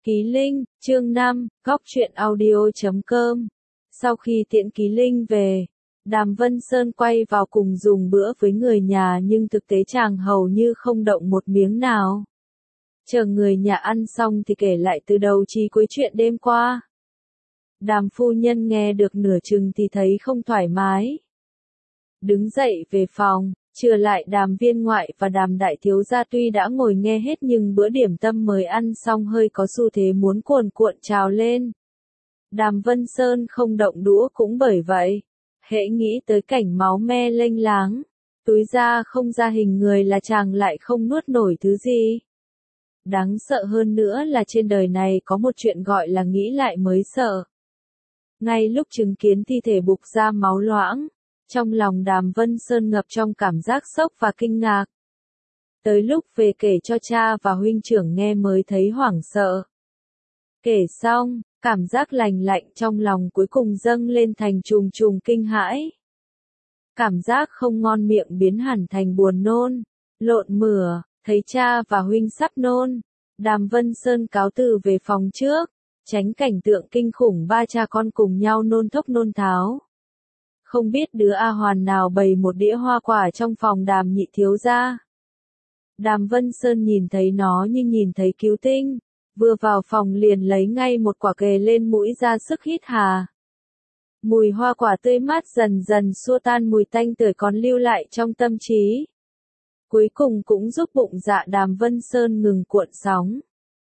Ký Linh, chương 5, góc truyện audio.com. Sau khi tiễn Ký Linh về, Đàm Vân Sơn quay vào cùng dùng bữa với người nhà nhưng thực tế chàng hầu như không động một miếng nào. Chờ người nhà ăn xong thì kể lại từ đầu chí cuối chuyện đêm qua. Đàm phu nhân nghe được nửa chừng thì thấy không thoải mái. Đứng dậy về phòng, trừ lại Đàm viên ngoại và Đàm đại thiếu gia tuy đã ngồi nghe hết nhưng bữa điểm tâm mới ăn xong hơi có xu thế muốn cuồn cuộn trào lên. Đàm Vân Sơn không động đũa cũng bởi vậy. Hễ nghĩ tới cảnh máu me lênh láng, túi da không ra hình người là chàng lại không nuốt nổi thứ gì. Đáng sợ hơn nữa là trên đời này có một chuyện gọi là nghĩ lại mới sợ. Ngay lúc chứng kiến thi thể bục ra máu loãng, trong lòng Đàm Vân Sơn ngập trong cảm giác sốc và kinh ngạc. Tới lúc về kể cho cha và huynh trưởng nghe mới thấy hoảng sợ. Kể xong, cảm giác lành lạnh trong lòng cuối cùng dâng lên thành trùng trùng kinh hãi. Cảm giác không ngon miệng biến hẳn thành buồn nôn, lộn mửa, thấy cha và huynh sắp nôn. Đàm Vân Sơn cáo từ về phòng trước, tránh cảnh tượng kinh khủng ba cha con cùng nhau nôn thốc nôn tháo. Không biết đứa A Hoàn nào bày một đĩa hoa quả trong phòng Đàm nhị thiếu gia. Đàm Vân Sơn nhìn thấy nó như nhìn thấy cứu tinh, vừa vào phòng liền lấy ngay một quả kề lên mũi ra sức hít hà. Mùi hoa quả tươi mát dần dần xua tan mùi tanh tưởi còn lưu lại trong tâm trí. Cuối cùng cũng giúp bụng dạ Đàm Vân Sơn ngừng cuộn sóng.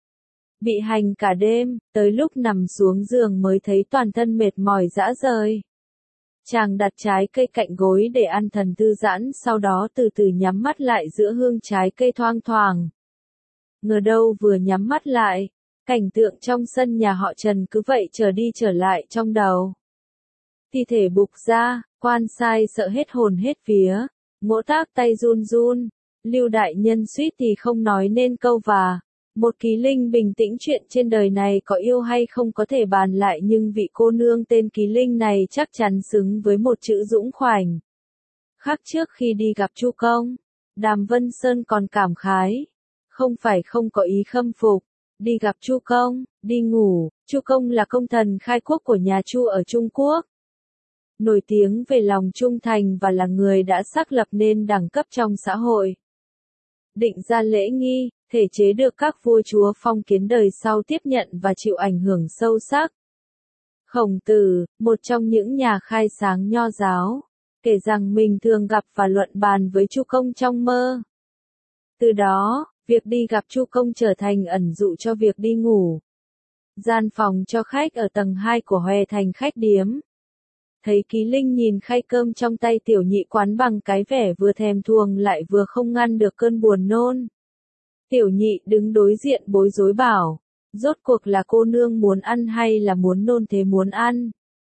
Bị hành cả đêm, tới lúc nằm xuống giường mới thấy toàn thân mệt mỏi rã rời. Chàng đặt trái cây cạnh gối để an thần thư giãn, sau đó từ từ nhắm mắt lại giữa hương trái cây thoang thoảng. Ngờ đâu vừa nhắm mắt lại, cảnh tượng trong sân nhà họ Trần cứ vậy trở đi trở lại trong đầu. Thi thể bục ra, quan sai sợ hết hồn hết vía, Ngỗ Tác tay run run, Lưu đại nhân suýt thì không nói nên câu và. Một Ký Linh bình tĩnh, chuyện trên đời này có yêu hay không có thể bàn lại, nhưng vị cô nương tên Ký Linh này chắc chắn xứng với một chữ dũng khoảnh. Khác trước khi đi gặp Chu Công, Đàm Vân Sơn còn cảm khái. Không phải không có ý khâm phục, đi gặp Chu Công, đi ngủ. Chu Công là công thần khai quốc của nhà Chu ở Trung Quốc. Nổi tiếng về lòng trung thành và là người đã xác lập nên đẳng cấp trong xã hội. Định ra lễ nghi, thể chế được các vua chúa phong kiến đời sau tiếp nhận và chịu ảnh hưởng sâu sắc. Khổng Tử, một trong những nhà khai sáng nho giáo, kể rằng mình thường gặp và luận bàn với Chu Công trong mơ. Từ đó, việc đi gặp Chu Công trở thành ẩn dụ cho việc đi ngủ. Gian phòng cho khách ở tầng 2 của Hoè thành khách điếm. Thấy Ký Linh nhìn khay cơm trong tay tiểu nhị quán bằng cái vẻ vừa thèm thuồng lại vừa không ngăn được cơn buồn nôn. Tiểu nhị đứng đối diện bối rối bảo, rốt cuộc là cô nương muốn ăn hay là muốn nôn thế? Muốn ăn.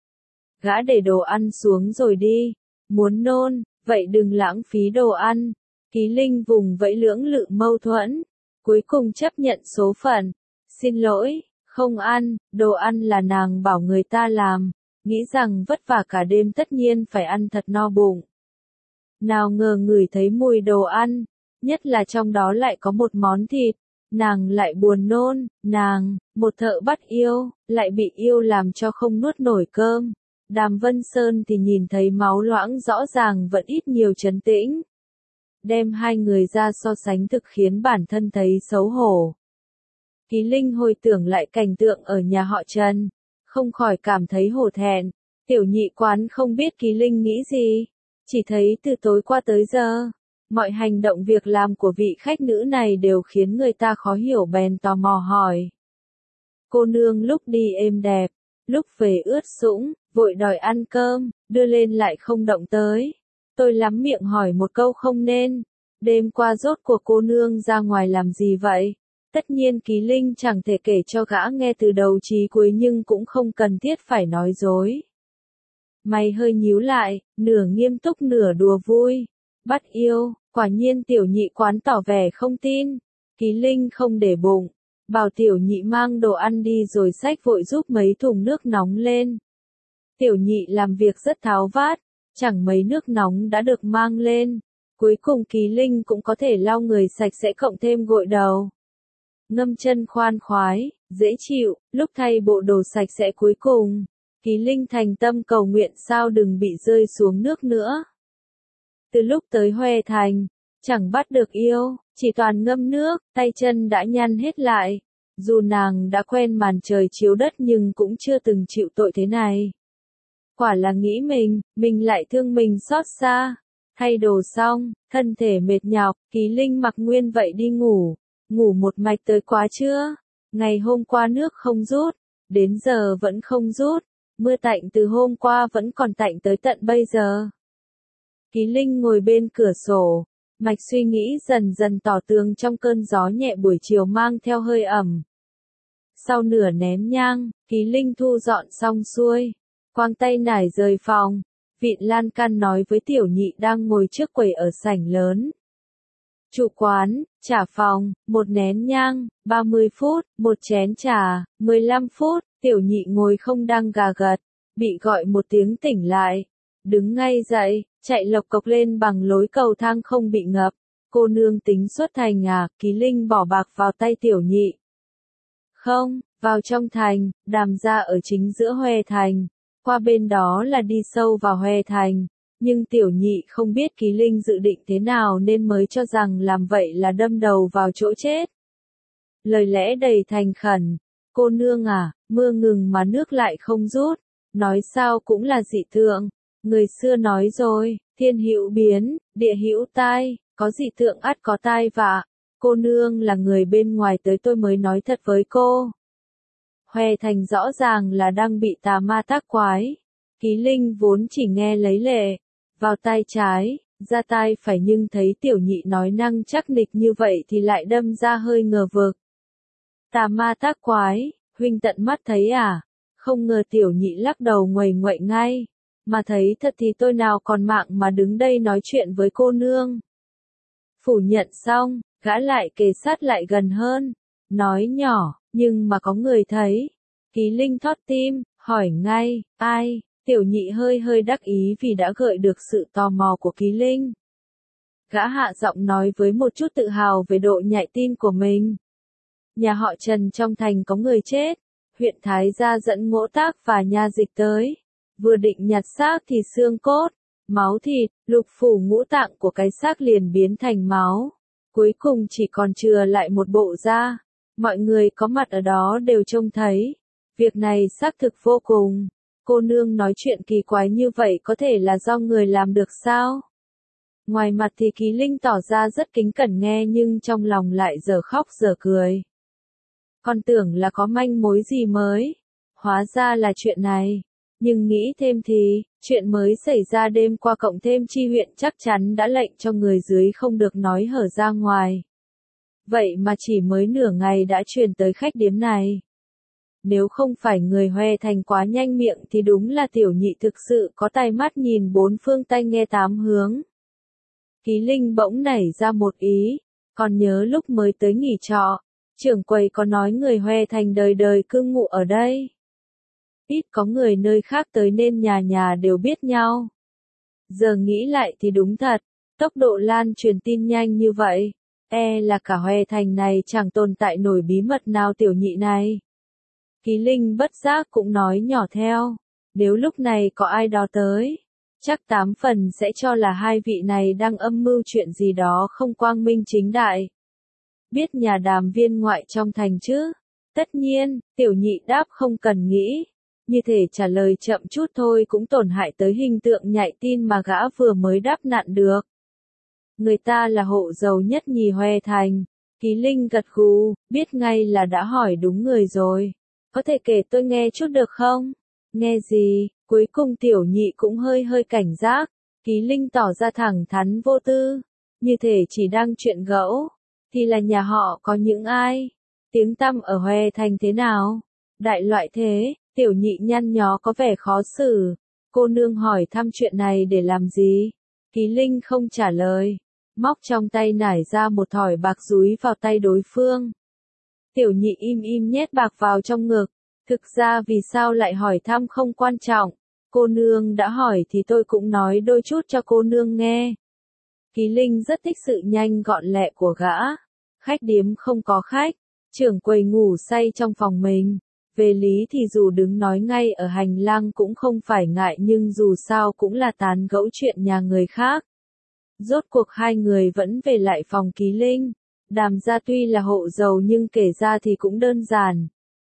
Gã để đồ ăn xuống rồi đi. Muốn nôn, vậy đừng lãng phí đồ ăn. Ký Linh vùng vẫy lưỡng lự mâu thuẫn, cuối cùng chấp nhận số phận. Xin lỗi, không ăn, đồ ăn là nàng bảo người ta làm, nghĩ rằng vất vả cả đêm tất nhiên phải ăn thật no bụng. Nào ngờ ngửi thấy mùi đồ ăn, nhất là trong đó lại có một món thịt, nàng lại buồn nôn. Nàng, một thợ bắt yêu, lại bị yêu làm cho không nuốt nổi cơm. Đàm Vân Sơn thì nhìn thấy máu loãng rõ ràng vẫn ít nhiều trấn tĩnh. Đem hai người ra so sánh thực khiến bản thân thấy xấu hổ. Ký Linh hồi tưởng lại cảnh tượng ở nhà họ Trần, không khỏi cảm thấy hổ thẹn. Tiểu nhị quán không biết Ký Linh nghĩ gì, chỉ thấy từ tối qua tới giờ, mọi hành động việc làm của vị khách nữ này đều khiến người ta khó hiểu, bèn tò mò hỏi. Cô nương lúc đi êm đẹp, lúc về ướt sũng, vội đòi ăn cơm, đưa lên lại không động tới. Tôi lắm miệng hỏi một câu không nên, đêm qua rốt cuộc cô nương ra ngoài làm gì vậy? Tất nhiên Ký Linh chẳng thể kể cho gã nghe từ đầu chí cuối nhưng cũng không cần thiết phải nói dối. Mày hơi nhíu lại, nửa nghiêm túc nửa đùa vui. Bắt yêu, quả nhiên tiểu nhị quán tỏ vẻ không tin. Ký Linh không để bụng, bảo tiểu nhị mang đồ ăn đi rồi xách vội giúp mấy thùng nước nóng lên. Tiểu nhị làm việc rất tháo vát, chẳng mấy nước nóng đã được mang lên. Cuối cùng Ký Linh cũng có thể lau người sạch sẽ cộng thêm gội đầu. ngâm chân khoan khoái, dễ chịu, lúc thay bộ đồ sạch sẽ cuối cùng. Kỳ Linh thành tâm cầu nguyện sao đừng bị rơi xuống nước nữa. Từ lúc tới Huê Thành, chẳng bắt được yêu, chỉ toàn ngâm nước, tay chân đã nhăn hết lại. Dù nàng đã quen màn trời chiếu đất nhưng cũng chưa từng chịu tội thế này. Quả là nghĩ mình lại thương mình xót xa. Thay đồ xong, thân thể mệt nhọc, Kỳ Linh mặc nguyên vậy đi ngủ. Ngủ một mạch tới quá trưa. Ngày hôm qua nước không rút, đến giờ vẫn không rút. Mưa tạnh từ hôm qua vẫn còn tạnh tới tận bây giờ. Kỳ Linh ngồi bên cửa sổ, mạch suy nghĩ dần dần tỏ tường trong cơn gió nhẹ buổi chiều mang theo hơi ẩm. Sau nửa nén nhang, Kỳ Linh thu dọn xong xuôi, quàng tay nải rời phòng, Vịn Lan Can nói với Tiểu Nhị đang ngồi trước quầy ở sảnh lớn. Chủ quán, trả phòng, một nén nhang, 30 phút, một chén trà, 15 phút, Tiểu Nhị ngồi không đang gà gật, bị gọi một tiếng tỉnh lại. Đứng ngay dậy, chạy lộc cộc lên bằng lối cầu thang không bị ngập. Cô nương tính xuất thành à? Kỳ Linh bỏ bạc vào tay Tiểu Nhị. Không, vào trong thành, Đàm gia ở chính giữa Huê Thành. Qua bên đó là đi sâu vào Huê Thành. Nhưng Tiểu Nhị không biết Kỳ Linh dự định thế nào nên mới cho rằng làm vậy là đâm đầu vào chỗ chết. Lời lẽ đầy thành khẩn. Cô nương à, mưa ngừng mà nước lại không rút. Nói sao cũng là dị tượng. Người xưa nói rồi, thiên hữu biến, địa hữu tai, có dị tượng ắt có tai vạ. Cô nương là người bên ngoài tới tôi mới nói thật với cô. Huê Thành rõ ràng là đang bị tà ma tác quái. Kỳ Linh vốn chỉ nghe lấy lệ, vào tai trái, ra tai phải nhưng thấy Tiểu Nhị nói năng chắc nịch như vậy thì lại đâm ra hơi ngờ vực. Tà ma tác quái, huynh tận mắt thấy à? Không ngờ Tiểu Nhị lắc đầu nguầy nguậy ngay. Mà thấy thật thì tôi nào còn mạng mà đứng đây nói chuyện với cô nương. Phủ nhận xong, gã lại kề sát lại gần hơn, nói nhỏ, nhưng mà có người thấy. Kỳ Linh thót tim, hỏi ngay, ai? Tiểu Nhị hơi đắc ý vì đã gợi được sự tò mò của Kỳ Linh. Gã hạ giọng nói với một chút tự hào về độ nhạy tin của mình. Nhà họ Trần trong thành có người chết, huyện Thái Gia dẫn Ngỗ Tác và nha dịch tới. Vừa định nhặt xác thì xương cốt, máu thịt, lục phủ ngũ tạng của cái xác liền biến thành máu. Cuối cùng chỉ còn chừa lại một bộ da. Mọi người có mặt ở đó đều trông thấy. Việc này xác thực vô cùng. Cô nương nói chuyện kỳ quái như vậy có thể là do người làm được sao? Ngoài mặt thì Kỳ Linh tỏ ra rất kính cẩn nghe nhưng trong lòng lại giờ khóc giờ cười. Còn tưởng là có manh mối gì mới. Hóa ra là chuyện này. Nhưng nghĩ thêm thì, chuyện mới xảy ra đêm qua cộng thêm Chi huyện chắc chắn đã lệnh cho người dưới không được nói hở ra ngoài. Vậy mà chỉ mới nửa ngày đã truyền tới khách điếm này. Nếu không phải người Huê Thành quá nhanh miệng thì đúng là Tiểu Nhị thực sự có tai mắt nhìn bốn phương tay nghe tám hướng. Kỳ Linh bỗng nảy ra một ý, còn nhớ lúc mới tới nghỉ trọ, trưởng quầy có nói người Huê Thành đời đời cư ngụ ở đây. Ít có người nơi khác tới nên nhà nhà đều biết nhau. Giờ nghĩ lại thì đúng thật, tốc độ lan truyền tin nhanh như vậy, là cả Huê Thành này chẳng tồn tại nổi bí mật nào Tiểu Nhị này. Kỳ Linh bất giác cũng nói nhỏ theo, nếu lúc này có ai đó tới, chắc 8 phần sẽ cho là hai vị này đang âm mưu chuyện gì đó không quang minh chính đại. Biết nhà Đàm viên ngoại trong thành chứ? Tất nhiên, Tiểu Nhị đáp không cần nghĩ. Như thể trả lời chậm chút thôi cũng tổn hại tới hình tượng nhạy tin mà gã vừa mới đáp nặn được. Người ta là hộ giàu nhất nhì Huê Thành. Kỳ Linh gật gù, biết ngay là đã hỏi đúng người rồi. Có thể kể tôi nghe chút được không? Nghe gì? Cuối cùng Tiểu Nhị cũng hơi cảnh giác. Kỳ Linh tỏ ra thẳng thắn vô tư. Như thể chỉ đang chuyện gẫu. Thì là nhà họ có những ai? Tiếng tăm ở Huê Thành thế nào? Đại loại thế. Tiểu Nhị nhăn nhó có vẻ khó xử. Cô nương hỏi thăm chuyện này để làm gì? Kỳ Linh không trả lời. Móc trong tay nải ra một thỏi bạc dúi vào tay đối phương. Tiểu Nhị im nhét bạc vào trong ngực. Thực ra vì sao lại hỏi thăm không quan trọng. Cô nương đã hỏi thì tôi cũng nói đôi chút cho cô nương nghe. Kỳ Linh rất thích sự nhanh gọn lẹ của gã. Khách điếm không có khách. Trưởng quầy ngủ say trong phòng mình. Về lý thì dù đứng nói ngay ở hành lang cũng không phải ngại nhưng dù sao cũng là tán gẫu chuyện nhà người khác. Rốt cuộc hai người vẫn về lại phòng Ký Linh. Đàm gia tuy là hộ giàu nhưng kể ra thì cũng đơn giản.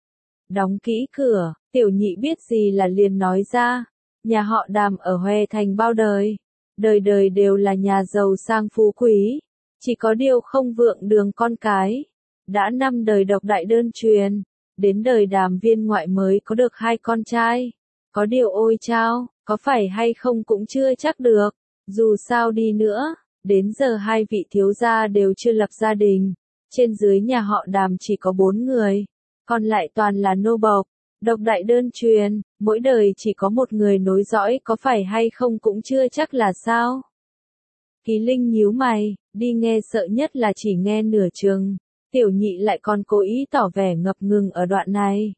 Đóng kỹ cửa, Tiểu Nhị biết gì là liền nói ra. Nhà họ Đàm ở Hoè Thành bao đời. Đời đời đều là nhà giàu sang phú quý. Chỉ có điều không vượng đường con cái. Đã 5 đời độc đại đơn truyền. Đến đời Đàm viên ngoại mới có được 2 con trai. Có điều ôi chao, có phải hay không cũng chưa chắc được. Dù sao đi nữa, đến giờ hai vị thiếu gia đều chưa lập gia đình. Trên dưới nhà họ Đàm chỉ có 4 người. Còn lại toàn là nô bộc. Độc đại đơn truyền, mỗi đời chỉ có một người nối dõi có phải hay không cũng chưa chắc là sao. Ký Linh nhíu mày, đi nghe sợ nhất là chỉ nghe nửa chừng. Tiểu Nhị lại còn cố ý tỏ vẻ ngập ngừng ở đoạn này.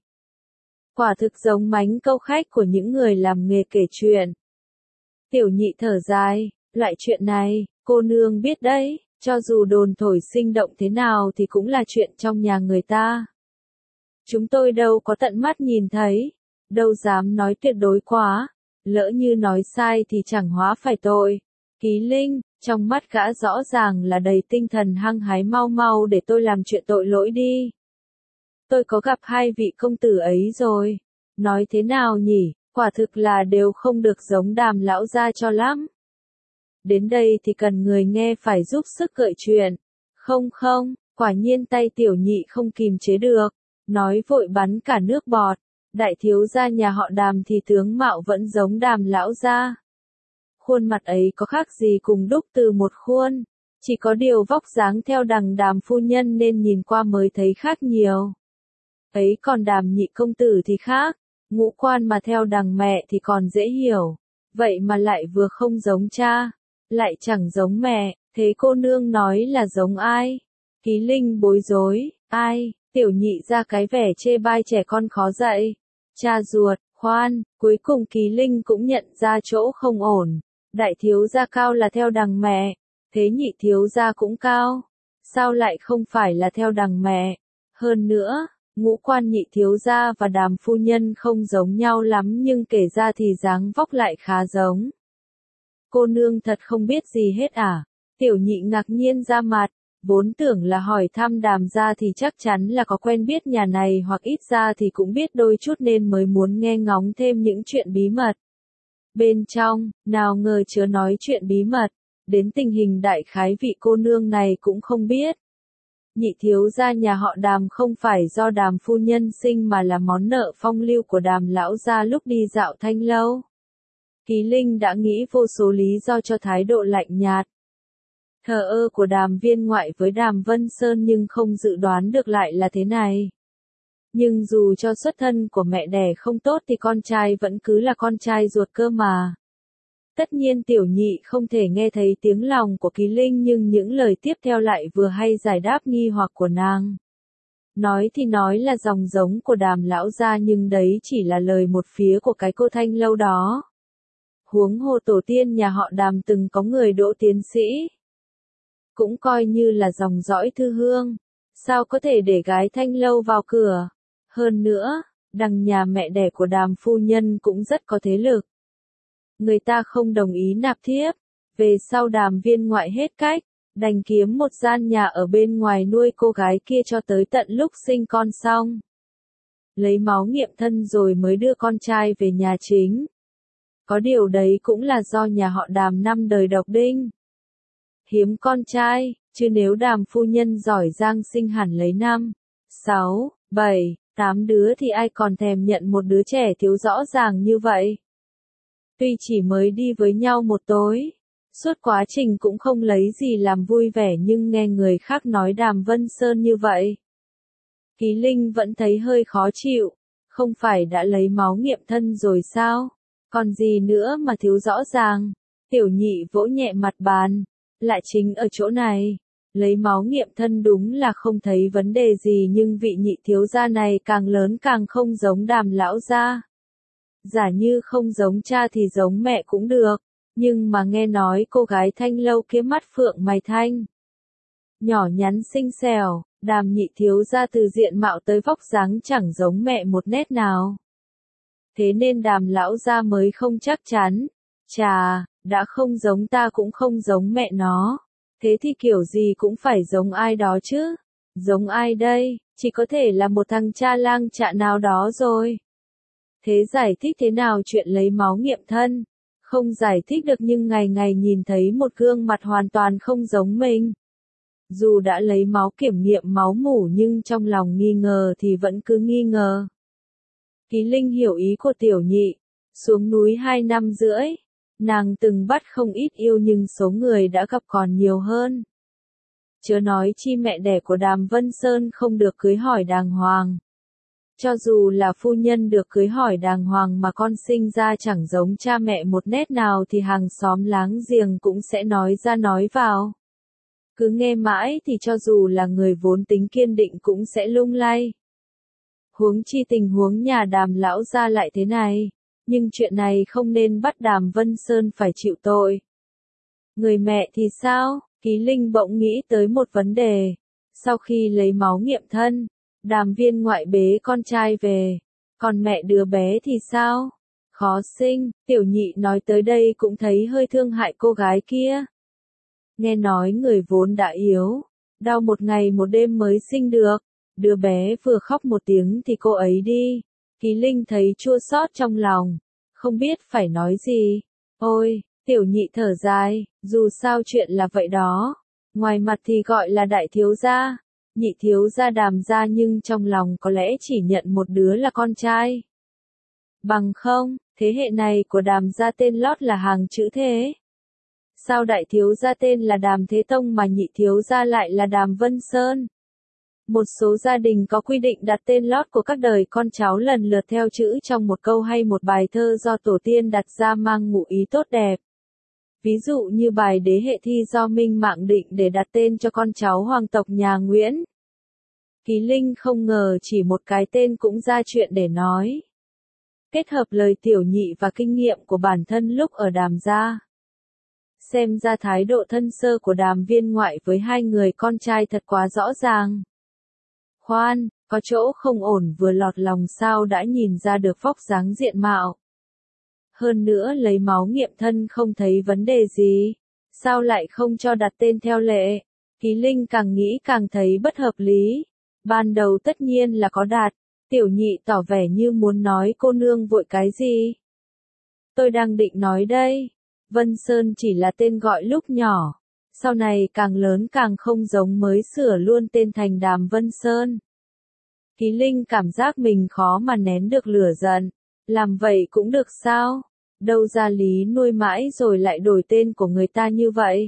Quả thực giống mánh câu khách của những người làm nghề kể chuyện. Tiểu Nhị thở dài, loại chuyện này, cô nương biết đấy, cho dù đồn thổi sinh động thế nào thì cũng là chuyện trong nhà người ta. Chúng tôi đâu có tận mắt nhìn thấy, đâu dám nói tuyệt đối quá, lỡ như nói sai thì chẳng hóa phải tội. Ký Linh, trong mắt gã rõ ràng là đầy tinh thần hăng hái, mau mau để tôi làm chuyện tội lỗi đi. Tôi có gặp hai vị công tử ấy rồi, nói thế nào nhỉ, quả thực là đều không được giống Đàm lão gia cho lắm. Đến đây thì cần người nghe phải giúp sức gợi chuyện. Không không, quả nhiên tay Tiểu Nhị không kìm chế được, nói vội bắn cả nước bọt. Đại thiếu gia nhà họ Đàm thì tướng mạo vẫn giống Đàm lão gia. Khuôn mặt ấy có khác gì cùng đúc từ một khuôn, chỉ có điều vóc dáng theo đằng Đàm phu nhân nên nhìn qua mới thấy khác nhiều. Ấy còn Đàm nhị công tử thì khác, ngũ quan mà theo đằng mẹ thì còn dễ hiểu, vậy mà lại vừa không giống cha, lại chẳng giống mẹ, thế cô nương nói là giống ai? Ký Linh bối rối, ai? Tiểu Nhị ra cái vẻ chê bai trẻ con khó dạy. Cha ruột, khoan, cuối cùng Ký Linh cũng nhận ra chỗ không ổn. Đại thiếu gia cao là theo đằng mẹ, thế nhị thiếu gia cũng cao. Sao lại không phải là theo đằng mẹ? Hơn nữa, ngũ quan nhị thiếu gia và Đàm phu nhân không giống nhau lắm nhưng kể ra thì dáng vóc lại khá giống. Cô nương thật không biết gì hết à? Tiểu Nhị ngạc nhiên ra mặt. Vốn tưởng là hỏi thăm Đàm gia thì chắc chắn là có quen biết nhà này hoặc ít ra thì cũng biết đôi chút nên mới muốn nghe ngóng thêm những chuyện bí mật. Bên trong, nào ngờ chứa nói chuyện bí mật, đến tình hình đại khái vị cô nương này cũng không biết. Nhị thiếu gia nhà họ Đàm không phải do Đàm phu nhân sinh mà là món nợ phong lưu của Đàm lão gia lúc đi dạo Thanh lâu. Ký Linh đã nghĩ vô số lý do cho thái độ lạnh nhạt, thờ ơ của Đàm viên ngoại với Đàm Vân Sơn nhưng không dự đoán được lại là thế này. Nhưng dù cho xuất thân của mẹ đẻ không tốt thì con trai vẫn cứ là con trai ruột cơ mà. Tất nhiên Tiểu Nhị không thể nghe thấy tiếng lòng của Ký Linh nhưng những lời tiếp theo lại vừa hay giải đáp nghi hoặc của nàng. Nói thì nói là dòng giống của Đàm lão gia nhưng đấy chỉ là lời một phía của cái cô Thanh lâu đó. Huống hồ tổ tiên nhà họ Đàm từng có người đỗ tiến sĩ. Cũng coi như là dòng dõi thư hương. Sao có thể để gái Thanh lâu vào cửa? Hơn nữa, đằng nhà mẹ đẻ của Đàm phu nhân cũng rất có thế lực. Người ta không đồng ý nạp thiếp. Về sau Đàm viên ngoại hết cách, đành kiếm một gian nhà ở bên ngoài nuôi cô gái kia cho tới tận lúc sinh con xong. Lấy máu nghiệm thân rồi mới đưa con trai về nhà chính. Có điều đấy cũng là do nhà họ Đàm 5 đời độc đinh. Hiếm con trai, chứ nếu Đàm phu nhân giỏi giang sinh hẳn lấy 5, 6, 7, 8 đứa thì ai còn thèm nhận một đứa trẻ thiếu rõ ràng như vậy. Tuy chỉ mới đi với nhau một tối, suốt quá trình cũng không lấy gì làm vui vẻ nhưng nghe người khác nói Đàm Vân Sơn như vậy. Ký Linh vẫn thấy hơi khó chịu, không phải đã lấy máu nghiệm thân rồi sao? Còn gì nữa mà thiếu rõ ràng? Tiểu Nhị vỗ nhẹ mặt bàn, lại chính ở chỗ này. Lấy máu nghiệm thân đúng là không thấy vấn đề gì nhưng vị nhị thiếu gia này càng lớn càng không giống Đàm lão gia. Giả như không giống cha thì giống mẹ cũng được, nhưng mà nghe nói cô gái Thanh lâu kia mắt phượng mày thanh, nhỏ nhắn xinh xẻo, Đàm nhị thiếu gia từ diện mạo tới vóc dáng chẳng giống mẹ một nét nào. Thế nên Đàm lão gia mới không chắc chắn. Chà, đã không giống ta cũng không giống mẹ nó. Thế thì kiểu gì cũng phải giống ai đó chứ. Giống ai đây, chỉ có thể là một thằng cha lang chạ nào đó rồi. Thế giải thích thế nào chuyện lấy máu nghiệm thân? Không giải thích được nhưng ngày ngày nhìn thấy một gương mặt hoàn toàn không giống mình. Dù đã lấy máu kiểm nghiệm máu mủ nhưng trong lòng nghi ngờ thì vẫn cứ nghi ngờ. Ký Linh hiểu ý của tiểu nhị. Xuống núi 2 năm rưỡi. Nàng từng bắt không ít yêu nhưng số người đã gặp còn nhiều hơn. Chớ nói chi mẹ đẻ của Đàm Vân Sơn không được cưới hỏi đàng hoàng. Cho dù là phu nhân được cưới hỏi đàng hoàng mà con sinh ra chẳng giống cha mẹ một nét nào thì hàng xóm láng giềng cũng sẽ nói ra nói vào. Cứ nghe mãi thì cho dù là người vốn tính kiên định cũng sẽ lung lay. Huống chi tình huống nhà Đàm lão gia lại thế này, nhưng chuyện này không nên bắt Đàm Vân Sơn phải chịu tội. Người mẹ thì sao? Ký Linh bỗng nghĩ tới một vấn đề. Sau khi lấy máu nghiệm thân, Đàm viên ngoại bế con trai về, còn mẹ đứa bé thì sao? Khó sinh, tiểu nhị nói tới đây cũng thấy hơi thương hại cô gái kia. Nghe nói người vốn đã yếu, đau một ngày một đêm mới sinh được, đứa bé vừa khóc một tiếng thì cô ấy đi. Ký Linh thấy chua xót trong lòng, không biết phải nói gì. Ôi, tiểu nhị thở dài, dù sao chuyện là vậy đó. Ngoài mặt thì gọi là đại thiếu gia, nhị thiếu gia Đàm gia nhưng trong lòng có lẽ chỉ nhận một đứa là con trai. Bằng không, thế hệ này của Đàm gia tên lót là hàng chữ thế. Sao đại thiếu gia tên là Đàm Thế Tông mà nhị thiếu gia lại là Đàm Vân Sơn? Một số gia đình có quy định đặt tên lót của các đời con cháu lần lượt theo chữ trong một câu hay một bài thơ do tổ tiên đặt ra mang ngụ ý tốt đẹp. Ví dụ như bài Đế Hệ Thi do Minh Mạng định để đặt tên cho con cháu hoàng tộc nhà Nguyễn. Ký Linh không ngờ chỉ một cái tên cũng ra chuyện để nói. Kết hợp lời tiểu nhị và kinh nghiệm của bản thân lúc ở Đàm gia. Xem ra thái độ thân sơ của Đàm viên ngoại với hai người con trai thật quá rõ ràng. Khoan, có chỗ không ổn vừa lọt lòng sao đã nhìn ra được vóc dáng diện mạo. Hơn nữa lấy máu nghiệm thân không thấy vấn đề gì. Sao lại không cho đặt tên theo lệ? Ký Linh càng nghĩ càng thấy bất hợp lý. Ban đầu tất nhiên là có đặt. Tiểu nhị tỏ vẻ như muốn nói cô nương vội cái gì. Tôi đang định nói đây. Vân Sơn chỉ là tên gọi lúc nhỏ. Sau này càng lớn càng không giống mới sửa luôn tên thành Đàm Vân Sơn. Ký Linh cảm giác mình khó mà nén được lửa giận. Làm vậy cũng được sao? Đâu ra lý nuôi mãi rồi lại đổi tên của người ta như vậy.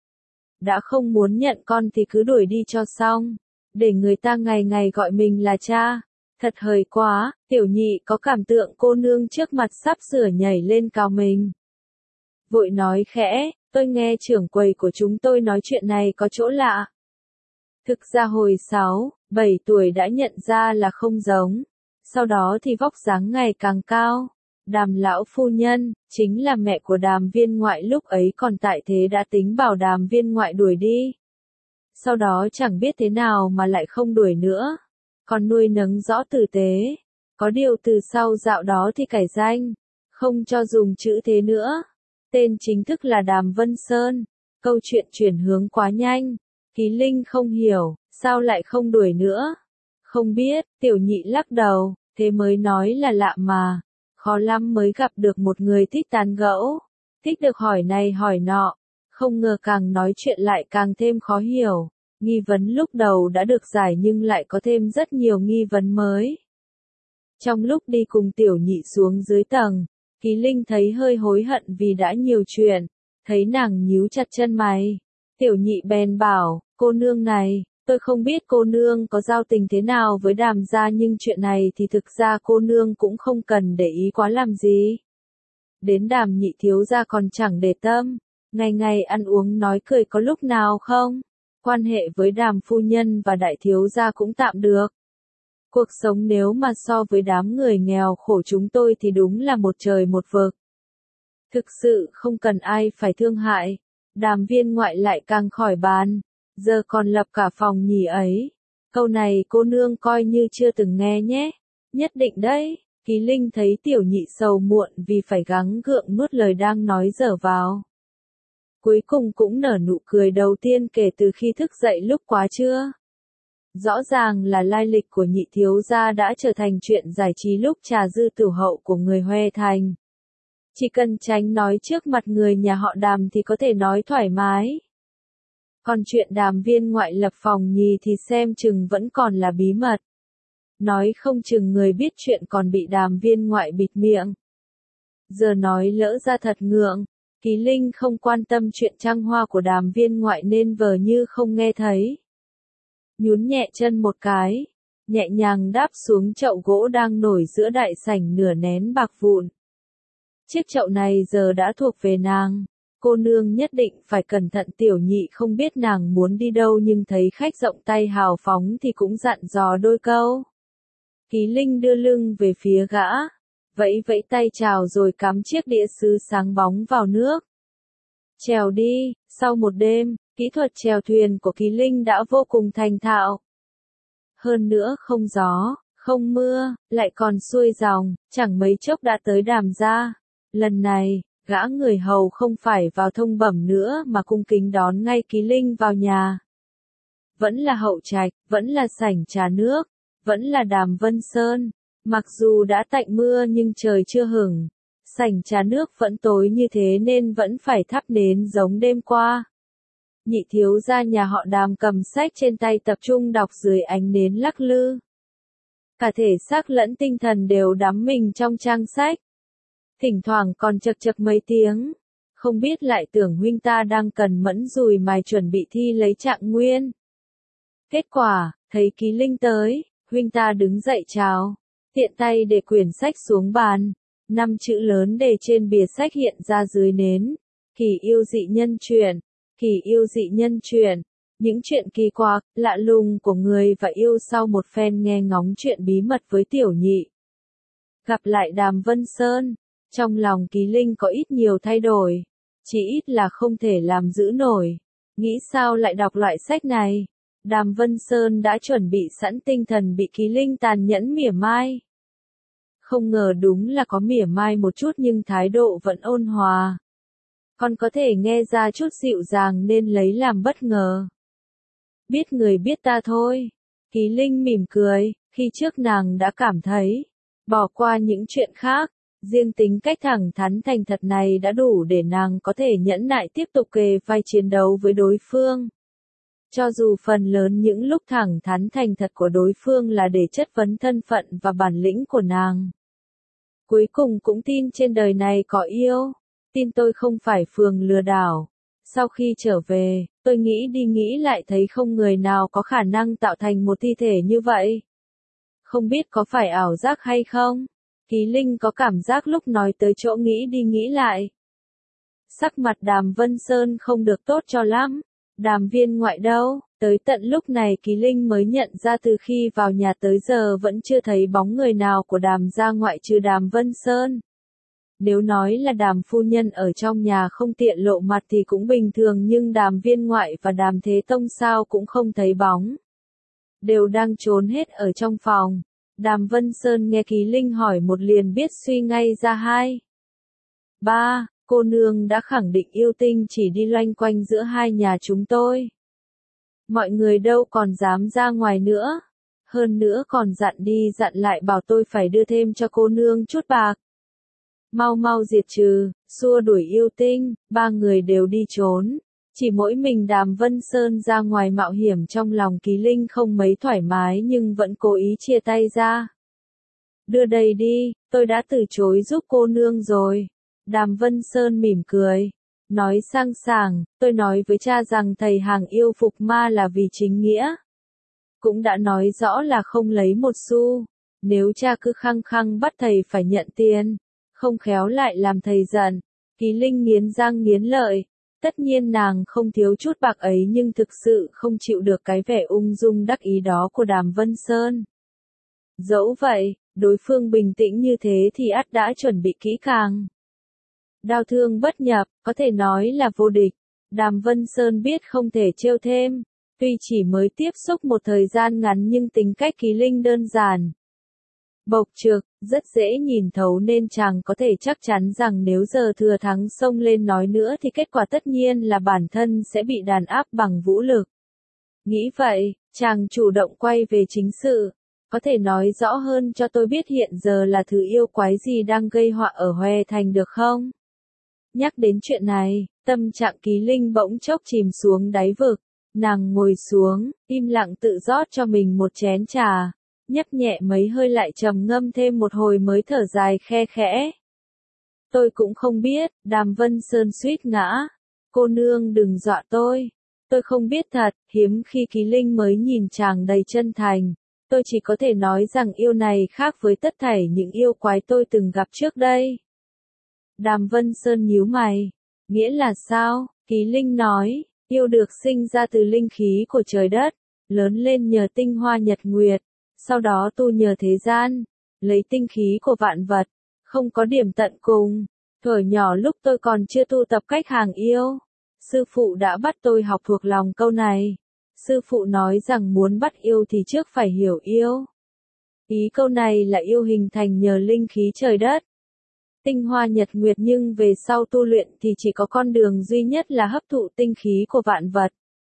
Đã không muốn nhận con thì cứ đuổi đi cho xong. Để người ta ngày ngày gọi mình là cha. Thật hời quá, tiểu nhị có cảm tượng cô nương trước mặt sắp sửa nhảy lên cào mình. Vội nói khẽ, tôi nghe trưởng quầy của chúng tôi nói chuyện này có chỗ lạ. Thực ra hồi 6, 7 tuổi đã nhận ra là không giống. Sau đó thì vóc dáng ngày càng cao. Đàm lão phu nhân, chính là mẹ của Đàm viên ngoại lúc ấy còn tại thế đã tính bảo Đàm viên ngoại đuổi đi. Sau đó chẳng biết thế nào mà lại không đuổi nữa. Còn nuôi nấng rõ tử tế. Có điều từ sau dạo đó thì cải danh. Không cho dùng chữ thế nữa. Tên chính thức là Đàm Vân Sơn. Câu chuyện chuyển hướng quá nhanh. Ký Linh không hiểu, sao lại không đuổi nữa. Không biết, tiểu nhị lắc đầu, thế mới nói là lạ mà. Khó lắm mới gặp được một người thích tán gẫu. Thích được hỏi này hỏi nọ. Không ngờ càng nói chuyện lại càng thêm khó hiểu. Nghi vấn lúc đầu đã được giải nhưng lại có thêm rất nhiều nghi vấn mới. Trong lúc đi cùng tiểu nhị xuống dưới tầng, Ký Linh thấy hơi hối hận vì đã nhiều chuyện. Thấy nàng nhíu chặt chân mày. Tiểu nhị bèn bảo, cô nương này, tôi không biết cô nương có giao tình thế nào với Đàm gia nhưng chuyện này thì thực ra cô nương cũng không cần để ý quá làm gì. Đến Đàm nhị thiếu gia còn chẳng để tâm, ngày ngày ăn uống nói cười có lúc nào không. Quan hệ với Đàm phu nhân và đại thiếu gia cũng tạm được. Cuộc sống nếu mà so với đám người nghèo khổ chúng tôi thì đúng là một trời một vực. Thực sự không cần ai phải thương hại. Đàm viên ngoại lại càng khỏi bàn. Giờ còn lập cả phòng nhì ấy. Câu này cô nương coi như chưa từng nghe nhé. Nhất định đấy. Kỳ Linh thấy tiểu nhị sầu muộn vì phải gắng gượng nuốt lời đang nói dở vào. Cuối cùng cũng nở nụ cười đầu tiên kể từ khi thức dậy lúc quá trưa. Rõ ràng là lai lịch của nhị thiếu gia đã trở thành chuyện giải trí lúc trà dư tửu hậu của người Huê Thành. Chỉ cần tránh nói trước mặt người nhà họ Đàm thì có thể nói thoải mái. Còn chuyện Đàm viên ngoại lập phòng nhì thì xem chừng vẫn còn là bí mật. Nói không chừng người biết chuyện còn bị Đàm viên ngoại bịt miệng. Giờ nói lỡ ra thật ngượng. Kỳ Linh không quan tâm chuyện trăng hoa của Đàm viên ngoại nên vờ như không nghe thấy. Nhún nhẹ chân một cái, nhẹ nhàng đáp xuống chậu gỗ đang nổi giữa đại sảnh nửa nén bạc vụn. Chiếc chậu này giờ đã thuộc về nàng. Cô nương nhất định phải cẩn thận. Tiểu nhị không biết nàng muốn đi đâu nhưng thấy khách rộng tay hào phóng thì cũng dặn dò đôi câu. Kỳ Linh đưa lưng về phía gã, vẫy vẫy tay chào rồi cắm chiếc đĩa sứ sáng bóng vào nước. Chèo đi. Sau một đêm, kỹ thuật chèo thuyền của Kỳ Linh đã vô cùng thành thạo. Hơn nữa không gió, không mưa, lại còn xuôi dòng, chẳng mấy chốc đã tới Đàm gia. Lần này, gã người hầu không phải vào thông bẩm nữa mà cung kính đón ngay Kỳ Linh vào nhà. Vẫn là hậu trạch, vẫn là sảnh trà nước, vẫn là Đàm Vân Sơn. Mặc dù đã tạnh mưa nhưng trời chưa hửng. Sảnh trà nước vẫn tối như thế nên vẫn phải thắp nến giống đêm qua. Nhị thiếu gia nhà họ Đàm cầm sách trên tay tập trung đọc dưới ánh nến lắc lư. Cả thể xác lẫn tinh thần đều đắm mình trong trang sách. Thỉnh thoảng còn chậc chậc mấy tiếng. Không biết lại tưởng huynh ta đang cần mẫn dùi mài chuẩn bị thi lấy trạng nguyên. Kết quả, thấy Kỳ Linh tới, huynh ta đứng dậy chào. Tiện tay để quyển sách xuống bàn. 5 chữ lớn đề trên bìa sách hiện ra dưới nến. Kỳ yêu dị nhân truyện. Kỳ yêu dị nhân truyện. Những chuyện kỳ quặc, lạ lùng của người và yêu sau một phen nghe ngóng chuyện bí mật với tiểu nhị. Gặp lại Đàm Vân Sơn. Trong lòng Kỳ Linh có ít nhiều thay đổi. Chỉ ít là không thể làm giữ nổi. Nghĩ sao lại đọc loại sách này. Đàm Vân Sơn đã chuẩn bị sẵn tinh thần bị Kỳ Linh tàn nhẫn mỉa mai. Không ngờ đúng là có mỉa mai một chút nhưng thái độ vẫn ôn hòa. Còn có thể nghe ra chút dịu dàng nên lấy làm bất ngờ. Biết người biết ta thôi. Kỳ Linh mỉm cười, khi trước nàng đã cảm thấy. Bỏ qua những chuyện khác, riêng tính cách thẳng thắn thành thật này đã đủ để nàng có thể nhẫn nại tiếp tục kề vai chiến đấu với đối phương. Cho dù phần lớn những lúc thẳng thắn thành thật của đối phương là để chất vấn thân phận và bản lĩnh của nàng. Cuối cùng cũng tin trên đời này có yêu. Tin tôi không phải phường lừa đảo. Sau khi trở về, tôi nghĩ đi nghĩ lại thấy không người nào có khả năng tạo thành một thi thể như vậy. Không biết có phải ảo giác hay không? Kỳ Linh có cảm giác lúc nói tới chỗ nghĩ đi nghĩ lại. Sắc mặt Đàm Vân Sơn không được tốt cho lắm. Đàm viên ngoại đâu? Tới tận lúc này Kỳ Linh mới nhận ra từ khi vào nhà tới giờ vẫn chưa thấy bóng người nào của Đàm gia ngoại trừ Đàm Vân Sơn. Nếu nói là Đàm phu nhân ở trong nhà không tiện lộ mặt thì cũng bình thường nhưng Đàm viên ngoại và Đàm Thế Tông sao cũng không thấy bóng. Đều đang trốn hết ở trong phòng. Đàm Vân Sơn nghe Kỳ Linh hỏi một liền biết suy ngay ra hai. Ba, cô nương đã khẳng định yêu tinh chỉ đi loanh quanh giữa hai nhà chúng tôi. Mọi người đâu còn dám ra ngoài nữa. Hơn nữa còn dặn đi dặn lại bảo tôi phải đưa thêm cho cô nương chút bạc. Mau mau diệt trừ, xua đuổi yêu tinh, ba người đều đi trốn. Chỉ mỗi mình Đàm Vân Sơn ra ngoài mạo hiểm trong lòng Kỳ Linh không mấy thoải mái nhưng vẫn cố ý chia tay ra. Đưa đây đi, tôi đã từ chối giúp cô nương rồi. Đàm Vân Sơn mỉm cười. Nói sang sảng, tôi nói với cha rằng thầy hàng yêu phục ma là vì chính nghĩa. Cũng đã nói rõ là không lấy một xu. Nếu cha cứ khăng khăng bắt thầy phải nhận tiền, không khéo lại làm thầy giận. Kỳ Linh nghiến răng nghiến lợi. Tất nhiên nàng không thiếu chút bạc ấy nhưng thực sự không chịu được cái vẻ ung dung đắc ý đó của Đàm Vân Sơn. Dẫu vậy, đối phương bình tĩnh như thế thì ắt đã chuẩn bị kỹ càng. Đao thương bất nhập, có thể nói là vô địch. Đàm Vân Sơn biết không thể trêu thêm. Tuy chỉ mới tiếp xúc một thời gian ngắn nhưng tính cách Kỳ Linh đơn giản, bộc trực, rất dễ nhìn thấu nên chàng có thể chắc chắn rằng nếu giờ thừa thắng xông lên nói nữa thì kết quả tất nhiên là bản thân sẽ bị đàn áp bằng vũ lực. Nghĩ vậy, chàng chủ động quay về chính sự. Có thể nói rõ hơn cho tôi biết hiện giờ là thứ yêu quái gì đang gây họa ở Hoè Thành được không? Nhắc đến chuyện này, tâm trạng Kỳ Linh bỗng chốc chìm xuống đáy vực. Nàng ngồi xuống, im lặng tự rót cho mình một chén trà, nhấp nhẹ mấy hơi lại trầm ngâm thêm một hồi mới thở dài khe khẽ. Tôi cũng không biết, Đàm Vân Sơn suýt ngã. Cô nương đừng dọa tôi. Tôi không biết thật, hiếm khi Kỳ Linh mới nhìn chàng đầy chân thành. Tôi chỉ có thể nói rằng yêu này khác với tất thảy những yêu quái tôi từng gặp trước đây. Đàm Vân Sơn nhíu mày. Nghĩa là sao? Kỳ Linh nói, yêu được sinh ra từ linh khí của trời đất, lớn lên nhờ tinh hoa nhật nguyệt, sau đó tu nhờ thế gian, lấy tinh khí của vạn vật, không có điểm tận cùng. Thuở nhỏ lúc tôi còn chưa tu tập cách hàng yêu, sư phụ đã bắt tôi học thuộc lòng câu này. Sư phụ nói rằng muốn bắt yêu thì trước phải hiểu yêu. Ý câu này là yêu hình thành nhờ linh khí trời đất, tinh hoa nhật nguyệt, nhưng về sau tu luyện thì chỉ có con đường duy nhất là hấp thụ tinh khí của vạn vật.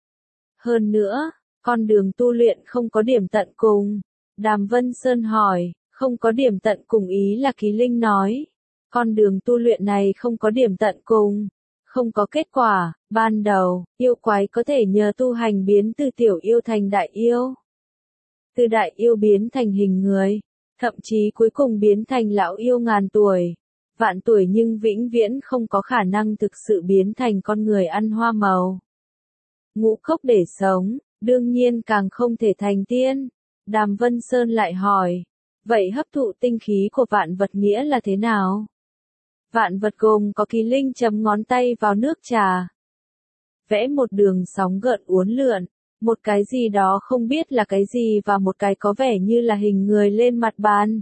Hơn nữa, con đường tu luyện không có điểm tận cùng. Đàm Vân Sơn hỏi, không có điểm tận cùng ý là Kỳ Linh nói. Con đường tu luyện này không có điểm tận cùng, không có kết quả. Ban đầu, yêu quái có thể nhờ tu hành biến từ tiểu yêu thành đại yêu, từ đại yêu biến thành hình người, thậm chí cuối cùng biến thành lão yêu ngàn tuổi, vạn tuổi, nhưng vĩnh viễn không có khả năng thực sự biến thành con người ăn hoa màu, ngũ cốc để sống, đương nhiên càng không thể thành tiên. Đàm Vân Sơn lại hỏi, vậy hấp thụ tinh khí của vạn vật nghĩa là thế nào? Vạn vật gồm có. Kỳ Linh chấm ngón tay vào nước trà, vẽ một đường sóng gợn uốn lượn, một cái gì đó không biết là cái gì và một cái có vẻ như là hình người lên mặt bàn.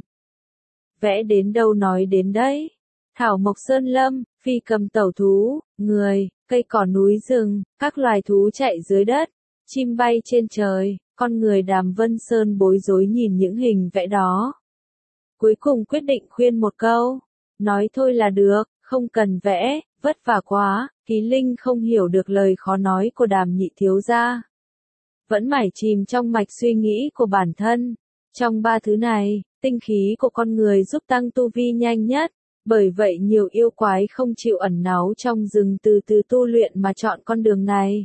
Vẽ đến đâu nói đến đấy. Thảo mộc sơn lâm, phi cầm tẩu thú, người, cây cỏ núi rừng, các loài thú chạy dưới đất, chim bay trên trời, con người. Đàm Vân Sơn bối rối nhìn những hình vẽ đó. Cuối cùng quyết định khuyên một câu, nói thôi là được, không cần vẽ, vất vả quá. Kỳ Linh không hiểu được lời khó nói của Đàm nhị thiếu gia, vẫn mải chìm trong mạch suy nghĩ của bản thân. Trong ba thứ này, tinh khí của con người giúp tăng tu vi nhanh nhất, bởi vậy nhiều yêu quái không chịu ẩn náu trong rừng từ từ tu luyện mà chọn con đường này.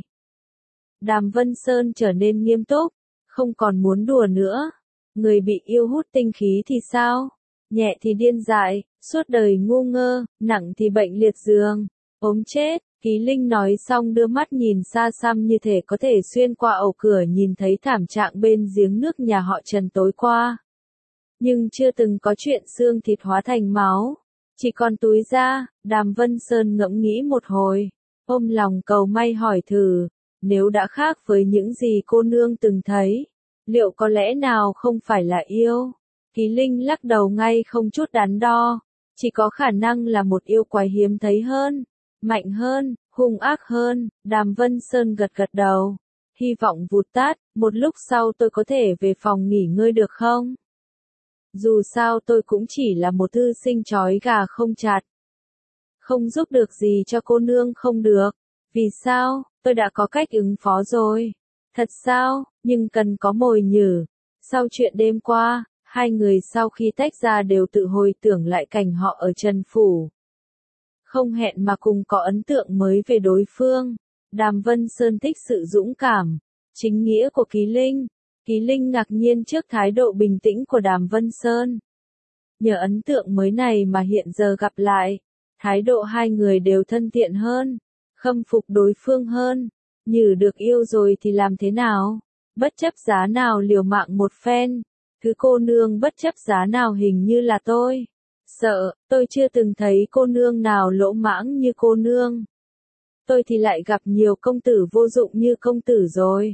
Đàm Vân Sơn trở nên nghiêm túc, không còn muốn đùa nữa. Người bị yêu hút tinh khí thì sao? Nhẹ thì điên dại, suốt đời ngu ngơ, nặng thì bệnh liệt giường, ốm chết. Kỳ Linh nói xong đưa mắt nhìn xa xăm như thể có thể xuyên qua ẩu cửa nhìn thấy thảm trạng bên giếng nước nhà họ Trần tối qua. Nhưng chưa từng có chuyện xương thịt hóa thành máu, chỉ còn túi da. Đàm Vân Sơn ngẫm nghĩ một hồi, ôm lòng cầu may hỏi thử, nếu đã khác với những gì cô nương từng thấy, liệu có lẽ nào không phải là yêu? Kỳ Linh lắc đầu ngay không chút đắn đo, chỉ có khả năng là một yêu quái hiếm thấy hơn, mạnh hơn, hung ác hơn. Đàm Vân Sơn gật gật đầu, hy vọng vụt tắt, một lúc sau tôi có thể về phòng nghỉ ngơi được không? Dù sao tôi cũng chỉ là một thư sinh trói gà không chặt, không giúp được gì cho cô nương không được. Vì sao? Tôi đã có cách ứng phó rồi. Thật sao? Nhưng cần có mồi nhử. Sau chuyện đêm qua, hai người sau khi tách ra đều tự hồi tưởng lại cảnh họ ở Trần Phủ. Không hẹn mà cùng có ấn tượng mới về đối phương. Đàm Vân Sơn thích sự dũng cảm, chính nghĩa của Kỳ Linh. Kỳ Linh ngạc nhiên trước thái độ bình tĩnh của Đàm Vân Sơn. Nhờ ấn tượng mới này mà hiện giờ gặp lại, thái độ hai người đều thân thiện hơn, khâm phục đối phương hơn. Như được yêu rồi thì làm thế nào? Bất chấp giá nào liều mạng một phen. Thứ cô nương bất chấp giá nào hình như là tôi. Sợ, tôi chưa từng thấy cô nương nào lỗ mãng như cô nương. Tôi thì lại gặp nhiều công tử vô dụng như công tử rồi.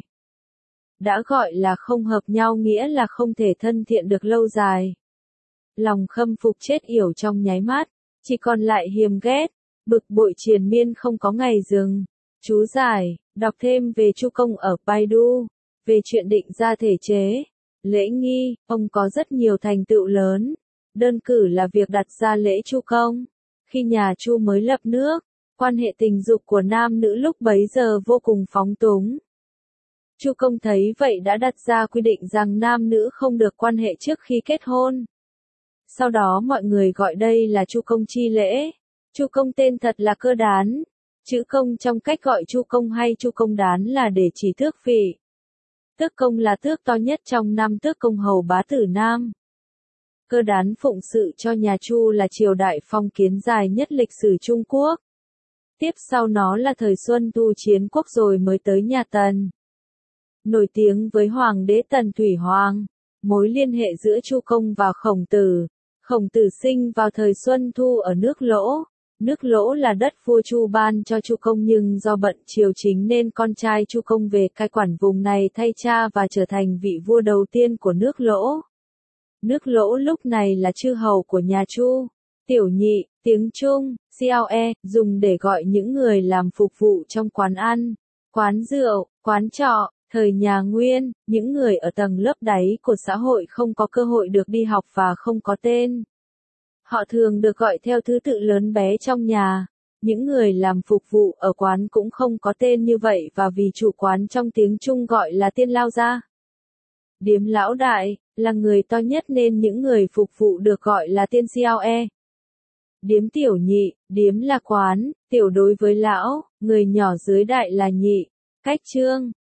Đã gọi là không hợp nhau nghĩa là không thể thân thiện được lâu dài. Lòng khâm phục chết yểu trong nháy mắt, chỉ còn lại hiềm ghét, bực bội triền miên không có ngày dừng. Chú giải, đọc thêm về Chu Công ở Baidu. Về chuyện định ra thể chế, lễ nghi, ông có rất nhiều thành tựu lớn. Đơn cử là việc đặt ra lễ Chu Công. Khi nhà Chu mới lập nước, quan hệ tình dục của nam nữ lúc bấy giờ vô cùng phóng túng. Chu Công thấy vậy đã đặt ra quy định rằng nam nữ không được quan hệ trước khi kết hôn. Sau đó mọi người gọi đây là Chu Công chi lễ. Chu Công tên thật là Cơ Đán. Chữ công trong cách gọi Chu Công hay Chu Công Đán là để chỉ tước vị. Tước công là tước to nhất trong năm tước công hầu bá tử Nam. Cơ Đán phụng sự cho nhà Chu là triều đại phong kiến dài nhất lịch sử Trung Quốc. Tiếp sau nó là thời Xuân Thu Chiến Quốc rồi mới tới nhà Tần. Nổi tiếng với Hoàng đế Tần Thủy Hoàng, mối liên hệ giữa Chu Công và Khổng Tử. Khổng Tử sinh vào thời Xuân Thu ở nước Lỗ. Nước Lỗ là đất vua Chu ban cho Chu Công nhưng do bận triều chính nên con trai Chu Công về cai quản vùng này thay cha và trở thành vị vua đầu tiên của nước Lỗ. Nước Lỗ lúc này là chư hầu của nhà Chu. Tiểu nhị, tiếng Trung, CLE, dùng để gọi những người làm phục vụ trong quán ăn, quán rượu, quán trọ. Thời nhà Nguyên, những người ở tầng lớp đáy của xã hội không có cơ hội được đi học và không có tên. Họ thường được gọi theo thứ tự lớn bé trong nhà. Những người làm phục vụ ở quán cũng không có tên như vậy và vì chủ quán trong tiếng Trung gọi là tiên lao gia. Điếm lão đại, là người to nhất nên những người phục vụ được gọi là tiên CLE. Điếm tiểu nhị, điếm là quán, tiểu đối với lão, người nhỏ dưới đại là nhị. Cách chương